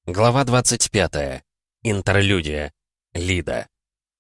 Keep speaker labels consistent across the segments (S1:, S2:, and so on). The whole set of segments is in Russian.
S1: Глава 25. Интерлюдия. Лида.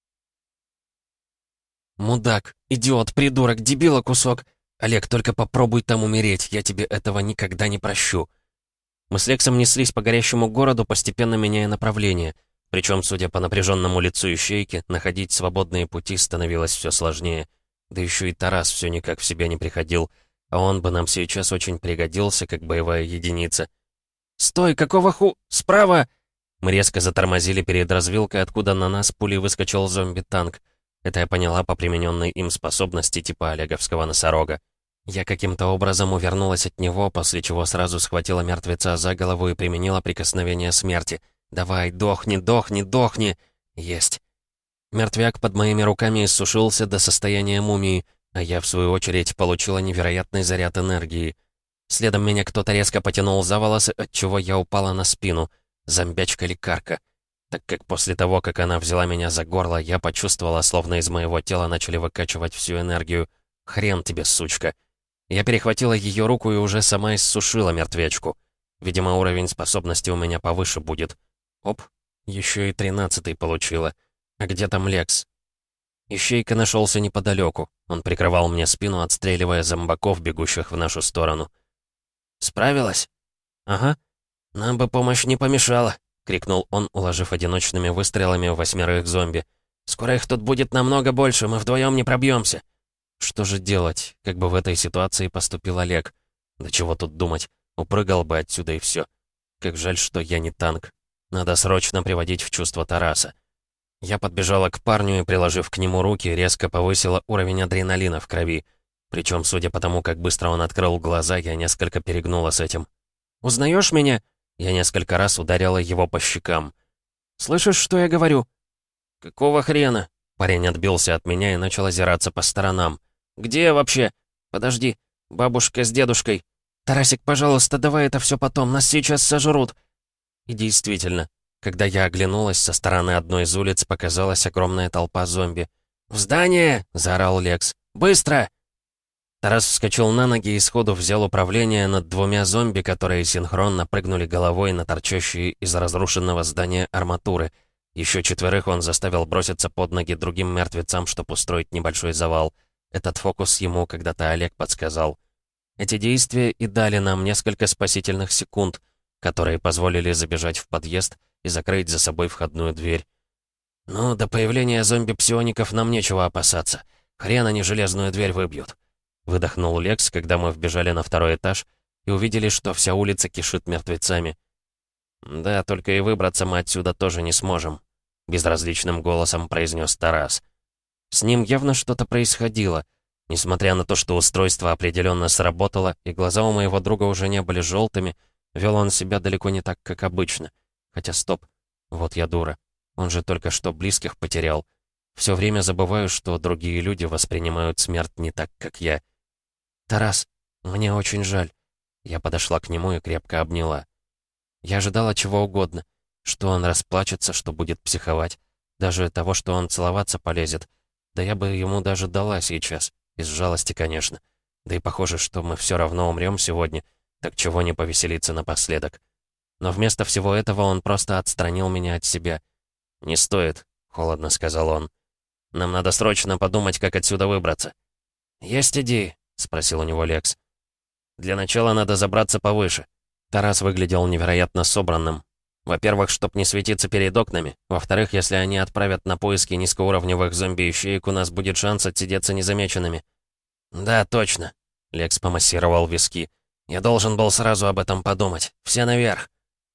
S1: «Мудак, идиот, придурок, дебила кусок! Олег, только попробуй там умереть, я тебе этого никогда не прощу!» Мы с Лексом неслись по горящему городу, постепенно меняя направление. Причем, судя по напряженному лицу ищейки, находить свободные пути становилось все сложнее. Да еще и Тарас все никак в себя не приходил, а он бы нам сейчас очень пригодился, как боевая единица. «Стой, какого Справа!» Мы резко затормозили перед развилкой, откуда на нас пулей выскочил зомби-танк. Это я поняла по примененной им способности типа олеговского носорога. Я каким-то образом увернулась от него, после чего сразу схватила мертвеца за голову и применила прикосновение смерти. «Давай, дохни, дохни, дохни!» «Есть!» Мертвяк под моими руками иссушился до состояния мумии, а я, в свою очередь, получила невероятный заряд энергии. Следом меня кто-то резко потянул за волосы, отчего я упала на спину. Зомбячка-лекарка. Так как после того, как она взяла меня за горло, я почувствовала, словно из моего тела начали выкачивать всю энергию. «Хрен тебе, сучка!» Я перехватила ее руку и уже сама иссушила мертвечку. Видимо, уровень способности у меня повыше будет. Оп, еще и 13-й получила. А где там Лекс? Ищейка нашелся неподалеку. Он прикрывал мне спину, отстреливая зомбаков, бегущих в нашу сторону. «Справилась?» «Ага. Нам бы помощь не помешала», — крикнул он, уложив одиночными выстрелами 8 зомби. «Скоро их тут будет намного больше, мы вдвоем не пробьемся». Что же делать? Как бы в этой ситуации поступил Олег? Да чего тут думать? Упрыгал бы отсюда и все. Как жаль, что я не танк. Надо срочно приводить в чувство Тараса. Я подбежала к парню и, приложив к нему руки, резко повысила уровень адреналина в крови. Причем, судя по тому, как быстро он открыл глаза, я несколько перегнула с этим. «Узнаешь меня?» Я несколько раз ударила его по щекам. «Слышишь, что я говорю?» «Какого хрена?» Парень отбился от меня и начал озираться по сторонам. «Где я вообще? Подожди, бабушка с дедушкой. Тарасик, пожалуйста, давай это все потом, нас сейчас сожрут». И действительно, когда я оглянулась, со стороны одной из улиц показалась огромная толпа зомби. «В здание!» — заорал Лекс. «Быстро!» Тарас вскочил на ноги и сходу взял управление над 2 зомби, которые синхронно прыгнули головой на торчащие из разрушенного здания арматуры. Еще 4 он заставил броситься под ноги другим мертвецам, чтобы устроить небольшой завал. Этот фокус ему когда-то Олег подсказал. Эти действия и дали нам несколько спасительных секунд, которые позволили забежать в подъезд и закрыть за собой входную дверь. «Ну, до появления зомби-псиоников нам нечего опасаться. Хрен они железную дверь выбьют», — выдохнул Лекс, когда мы вбежали на 2-й этаж и увидели, что вся улица кишит мертвецами. «Да, только и выбраться мы отсюда тоже не сможем», — безразличным голосом произнес Тарас. С ним явно что-то происходило. Несмотря на то, что устройство определенно сработало, и глаза у моего друга уже не были желтыми, вел он себя далеко не так, как обычно. Хотя стоп, вот я дура. Он же только что близких потерял. Все время забываю, что другие люди воспринимают смерть не так, как я. «Тарас, мне очень жаль». Я подошла к нему и крепко обняла. Я ожидала чего угодно. Что он расплачется, что будет психовать. Даже того, что он целоваться полезет. Да я бы ему даже дала сейчас. Из жалости, конечно. Да и похоже, что мы все равно умрем сегодня. Так чего не повеселиться напоследок. Но вместо всего этого он просто отстранил меня от себя. «Не стоит», — холодно сказал он. «Нам надо срочно подумать, как отсюда выбраться». «Есть идеи?» — спросил у него Лекс. «Для начала надо забраться повыше». Тарас выглядел невероятно собранным. Во-первых, чтоб не светиться перед окнами. Во-вторых, если они отправят на поиски низкоуровневых зомби-ищеек, у нас будет шанс отсидеться незамеченными. «Да, точно», — Лекс помассировал виски. «Я должен был сразу об этом подумать. Все наверх».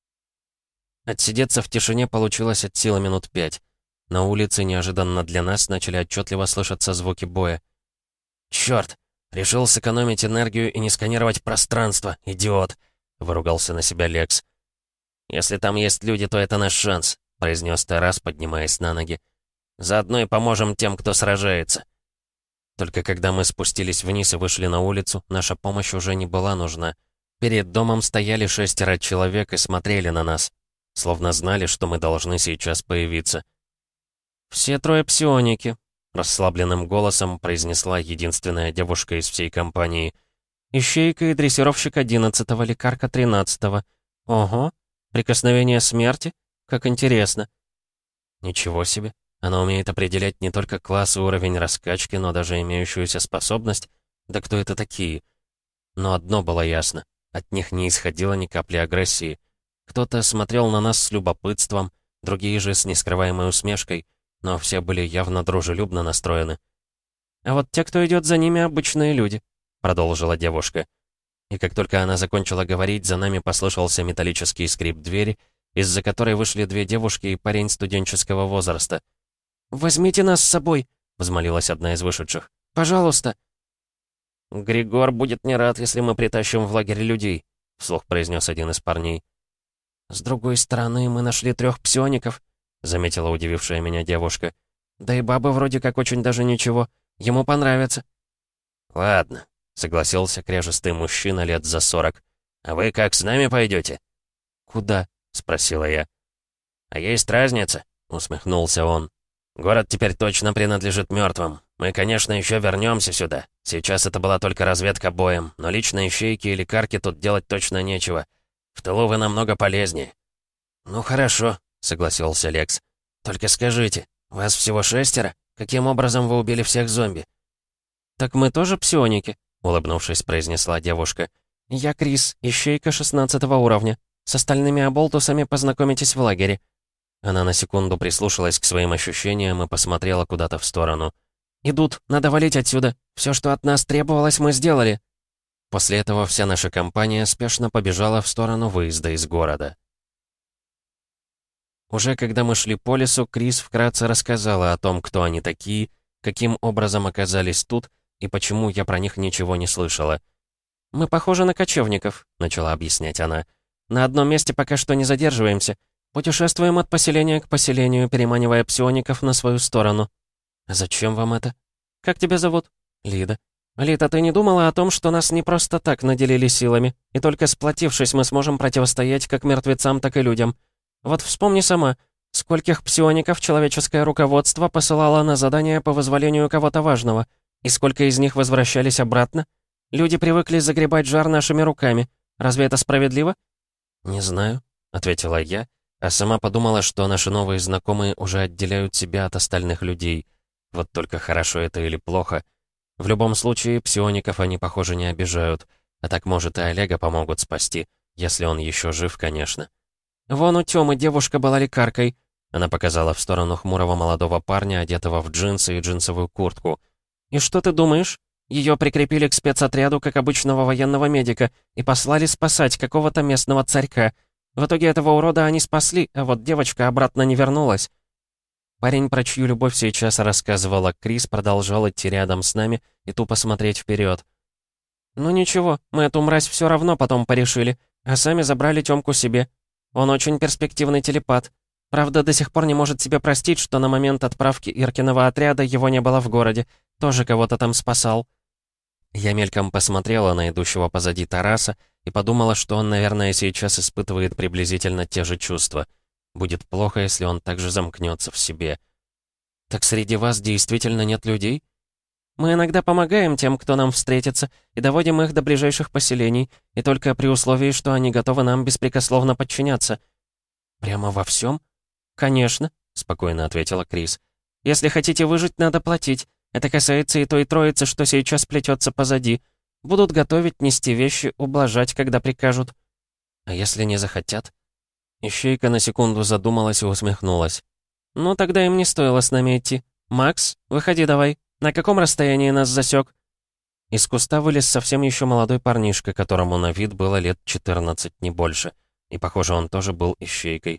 S1: Отсидеться в тишине получилось от силы минут 5. На улице неожиданно для нас начали отчетливо слышаться звуки боя. «Чёрт! Решил сэкономить энергию и не сканировать пространство, идиот!» — выругался на себя Лекс. «Если там есть люди, то это наш шанс», — произнес Тарас, поднимаясь на ноги. «Заодно и поможем тем, кто сражается». Только когда мы спустились вниз и вышли на улицу, наша помощь уже не была нужна. Перед домом стояли 6 человек и смотрели на нас, словно знали, что мы должны сейчас появиться. «Все 3 псионики», — расслабленным голосом произнесла единственная девушка из всей компании. «Ищейка и дрессировщик 11-го, лекарка 13-го. Ого, Прикосновение смерти? Как интересно. Ничего себе. Она умеет определять не только класс и уровень раскачки, но даже имеющуюся способность. Да кто это такие? Но одно было ясно. От них не исходило ни капли агрессии. Кто-то смотрел на нас с любопытством, другие же с нескрываемой усмешкой, но все были явно дружелюбно настроены. «А вот те, кто идет за ними, обычные люди», — продолжила девушка. И как только она закончила говорить, за нами послышался металлический скрип двери, из-за которой вышли две девушки и парень студенческого возраста. «Возьмите нас с собой», — взмолилась одна из вышедших. «Пожалуйста». «Григор будет не рад, если мы притащим в лагерь людей», — вслух произнес один из парней. «С другой стороны, мы нашли 3 псиоников», — заметила удивившая меня девушка. «Да и баба вроде как очень даже ничего. Ему понравится». «Ладно», — согласился кряжестый мужчина лет за 40. «А вы как, с нами пойдете?» «Куда?» — спросила я. «А есть разница?» — усмехнулся он. «Город теперь точно принадлежит мертвым. Мы, конечно, еще вернемся сюда. Сейчас это была только разведка боем, но лично ищейки или карки тут делать точно нечего. В тылу вы намного полезнее». «Ну хорошо», — согласился Лекс. «Только скажите, вас всего 6? Каким образом вы убили всех зомби?» «Так мы тоже псионики», — улыбнувшись, произнесла девушка. «Я Крис, ищейка 16 уровня. С остальными оболтусами познакомитесь в лагере». Она на секунду прислушалась к своим ощущениям и посмотрела куда-то в сторону. «Идут, надо валить отсюда. Все, что от нас требовалось, мы сделали». После этого вся наша компания спешно побежала в сторону выезда из города. Уже когда мы шли по лесу, Крис вкратце рассказала о том, кто они такие, каким образом оказались тут и почему я про них ничего не слышала. «Мы похожи на кочевников», — начала объяснять она. «На одном месте пока что не задерживаемся. Путешествуем от поселения к поселению, переманивая псиоников на свою сторону». «Зачем вам это?» «Как тебя зовут?» «Лида». «Лида, ты не думала о том, что нас не просто так наделили силами, и только сплотившись мы сможем противостоять как мертвецам, так и людям? Вот вспомни сама, скольких псиоников человеческое руководство посылало на задание по вызволению кого-то важного, и сколько из них возвращались обратно? Люди привыкли загребать жар нашими руками. Разве это справедливо?» «Не знаю», — ответила я, а сама подумала, что наши новые знакомые уже отделяют себя от остальных людей. Вот только хорошо это или плохо. В любом случае, псиоников они, похоже, не обижают. А так, может, и Олега помогут спасти, если он еще жив, конечно. «Вон у Тёмы девушка была лекаркой», — она показала в сторону хмурого молодого парня, одетого в джинсы и джинсовую куртку. «И что ты думаешь? Ее прикрепили к спецотряду, как обычного военного медика, и послали спасать какого-то местного царька. В итоге этого урода они спасли, а вот девочка обратно не вернулась». Парень, про чью любовь сейчас рассказывала Крис, продолжал идти рядом с нами и тупо смотреть вперед. «Ну ничего, мы эту мразь все равно потом порешили, а сами забрали Тёмку себе. Он очень перспективный телепат. Правда, до сих пор не может себе простить, что на момент отправки Иркиного отряда его не было в городе. Тоже кого-то там спасал». Я мельком посмотрела на идущего позади Тараса и подумала, что он, наверное, сейчас испытывает приблизительно те же чувства. Будет плохо, если он также замкнется в себе. «Так среди вас действительно нет людей?» «Мы иногда помогаем тем, кто нам встретится, и доводим их до ближайших поселений, и только при условии, что они готовы нам беспрекословно подчиняться». «Прямо во всем?» «Конечно», — спокойно ответила Крис. «Если хотите выжить, надо платить. Это касается и той троицы, что сейчас плетется позади. Будут готовить, нести вещи, ублажать, когда прикажут». «А если не захотят?» Ищейка на секунду задумалась и усмехнулась. «Ну, тогда им не стоило с нами идти. Макс, выходи давай. На каком расстоянии нас засек?» Из куста вылез совсем еще молодой парнишка, которому на вид было лет 14, не больше. И, похоже, он тоже был ищейкой.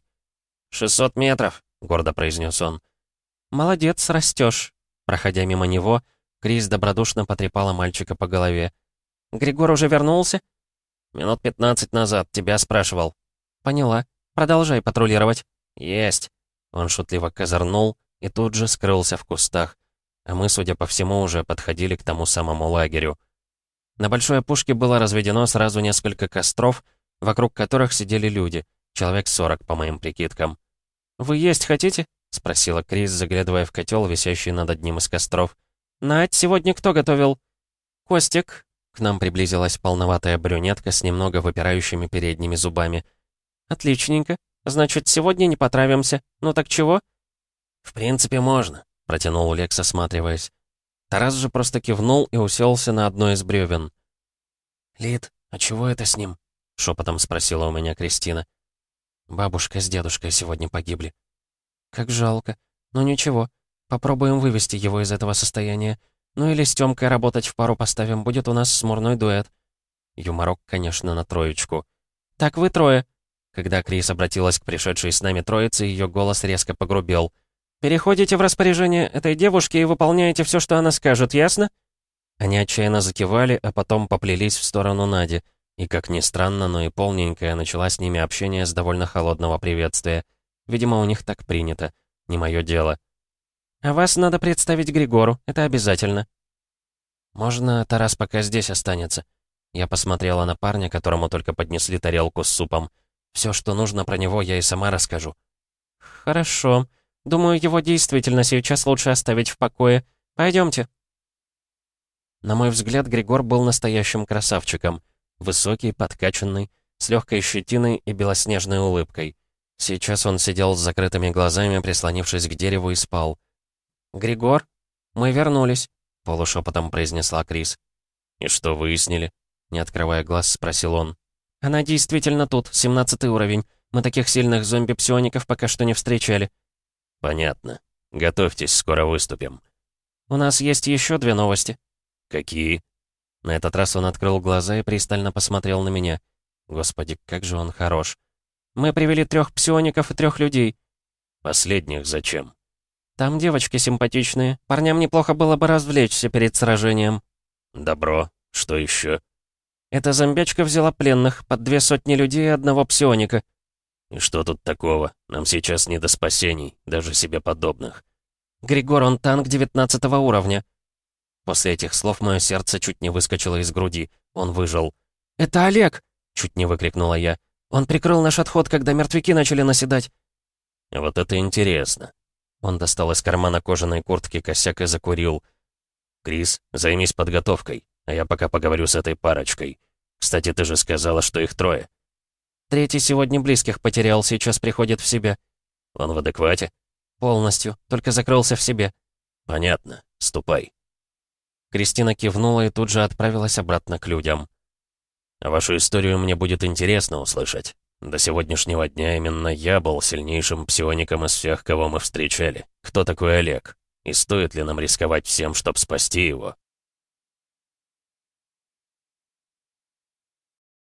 S1: 600 метров», — гордо произнес он. «Молодец, растешь». Проходя мимо него, Крис добродушно потрепала мальчика по голове. «Григор уже вернулся?» «Минут 15 назад, тебя спрашивал». «Поняла. Продолжай патрулировать». «Есть». Он шутливо козырнул и тут же скрылся в кустах. А мы, судя по всему, уже подходили к тому самому лагерю. На большой опушке было разведено сразу несколько костров, вокруг которых сидели люди, человек 40, по моим прикидкам. «Вы есть хотите?» — спросила Крис, заглядывая в котел, висящий над одним из костров. «Надь, сегодня кто готовил?» «Костик». К нам приблизилась полноватая брюнетка с немного выпирающими передними зубами. Отличненько. Значит, сегодня не потравимся. Ну так чего?» «В принципе, можно», — протянул Лекс, осматриваясь. Тарас же просто кивнул и уселся на одно из бревен. «Лид, а чего это с ним?» — шепотом спросила у меня Кристина. «Бабушка с дедушкой сегодня погибли». «Как жалко. Но ничего. Попробуем вывести его из этого состояния. Ну или с Тёмкой работать в пару поставим. Будет у нас смурной дуэт». Юморок, конечно, на троечку. «Так вы трое». Когда Крис обратилась к пришедшей с нами троице, ее голос резко погрубел. «Переходите в распоряжение этой девушки и выполняете все, что она скажет, ясно?» Они отчаянно закивали, а потом поплелись в сторону Нади. И, как ни странно, но и полненькая начала с ними общение с довольно холодного приветствия. Видимо, у них так принято. Не мое дело. «А вас надо представить Григору, это обязательно». «Можно Тарас пока здесь останется?» Я посмотрела на парня, которому только поднесли тарелку с супом. Все, что нужно про него, я и сама расскажу. «Хорошо. Думаю, его действительно сейчас лучше оставить в покое. Пойдемте». На мой взгляд, Григор был настоящим красавчиком. Высокий, подкачанный, с легкой щетиной и белоснежной улыбкой. Сейчас он сидел с закрытыми глазами, прислонившись к дереву, и спал. «Григор, мы вернулись», — полушепотом произнесла Крис. «И что выяснили?» — не открывая глаз, спросил он. «Она действительно тут, 17-й уровень. Мы таких сильных зомби-псиоников пока что не встречали».
S2: «Понятно. Готовьтесь, скоро выступим».
S1: «У нас есть еще 2 новости».
S2: «Какие?»
S1: На этот раз он открыл глаза и пристально посмотрел на меня. Господи, как же он хорош. «Мы привели 3 псиоников и 3 людей».
S2: «Последних зачем?»
S1: «Там девочки симпатичные. Парням неплохо было бы развлечься перед сражением».
S2: «Добро. Что еще?»
S1: «Эта зомбячка взяла пленных, под 200 людей и 1 псионика».
S2: «И что тут такого? Нам сейчас не до спасений, даже себе подобных».
S1: «Григор, он танк 19 уровня». После этих слов мое сердце чуть не выскочило из груди. Он выжил. «Это Олег!» — чуть не выкрикнула я. «Он прикрыл наш отход, когда мертвяки начали наседать».
S2: «Вот это интересно».
S1: Он достал из кармана кожаной куртки косяк и закурил.
S2: «Крис, займись подготовкой, а я пока поговорю с этой парочкой. Кстати, ты же сказала, что их 3.
S1: 3-й сегодня близких потерял, сейчас приходит в себя».
S2: «Он в адеквате?»
S1: «Полностью, только закрылся в себе».
S2: «Понятно. Ступай».
S1: Кристина кивнула и тут же отправилась обратно к людям.
S2: «Вашу историю мне будет интересно услышать. До сегодняшнего дня именно я был сильнейшим псиоником из всех, кого мы встречали. Кто такой Олег? И стоит ли нам рисковать всем, чтобы спасти его?»